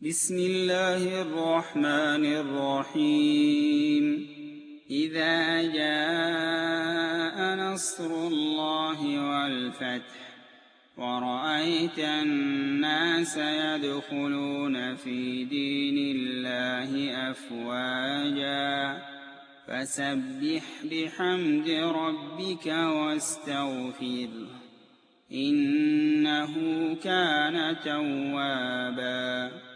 بسم الله الرحمن الرحيم إذا جاء نصر الله والفتح ورأيت الناس يدخلون في دين الله أفواجا فسبح بحمد ربك واستغفره إنه كان توابا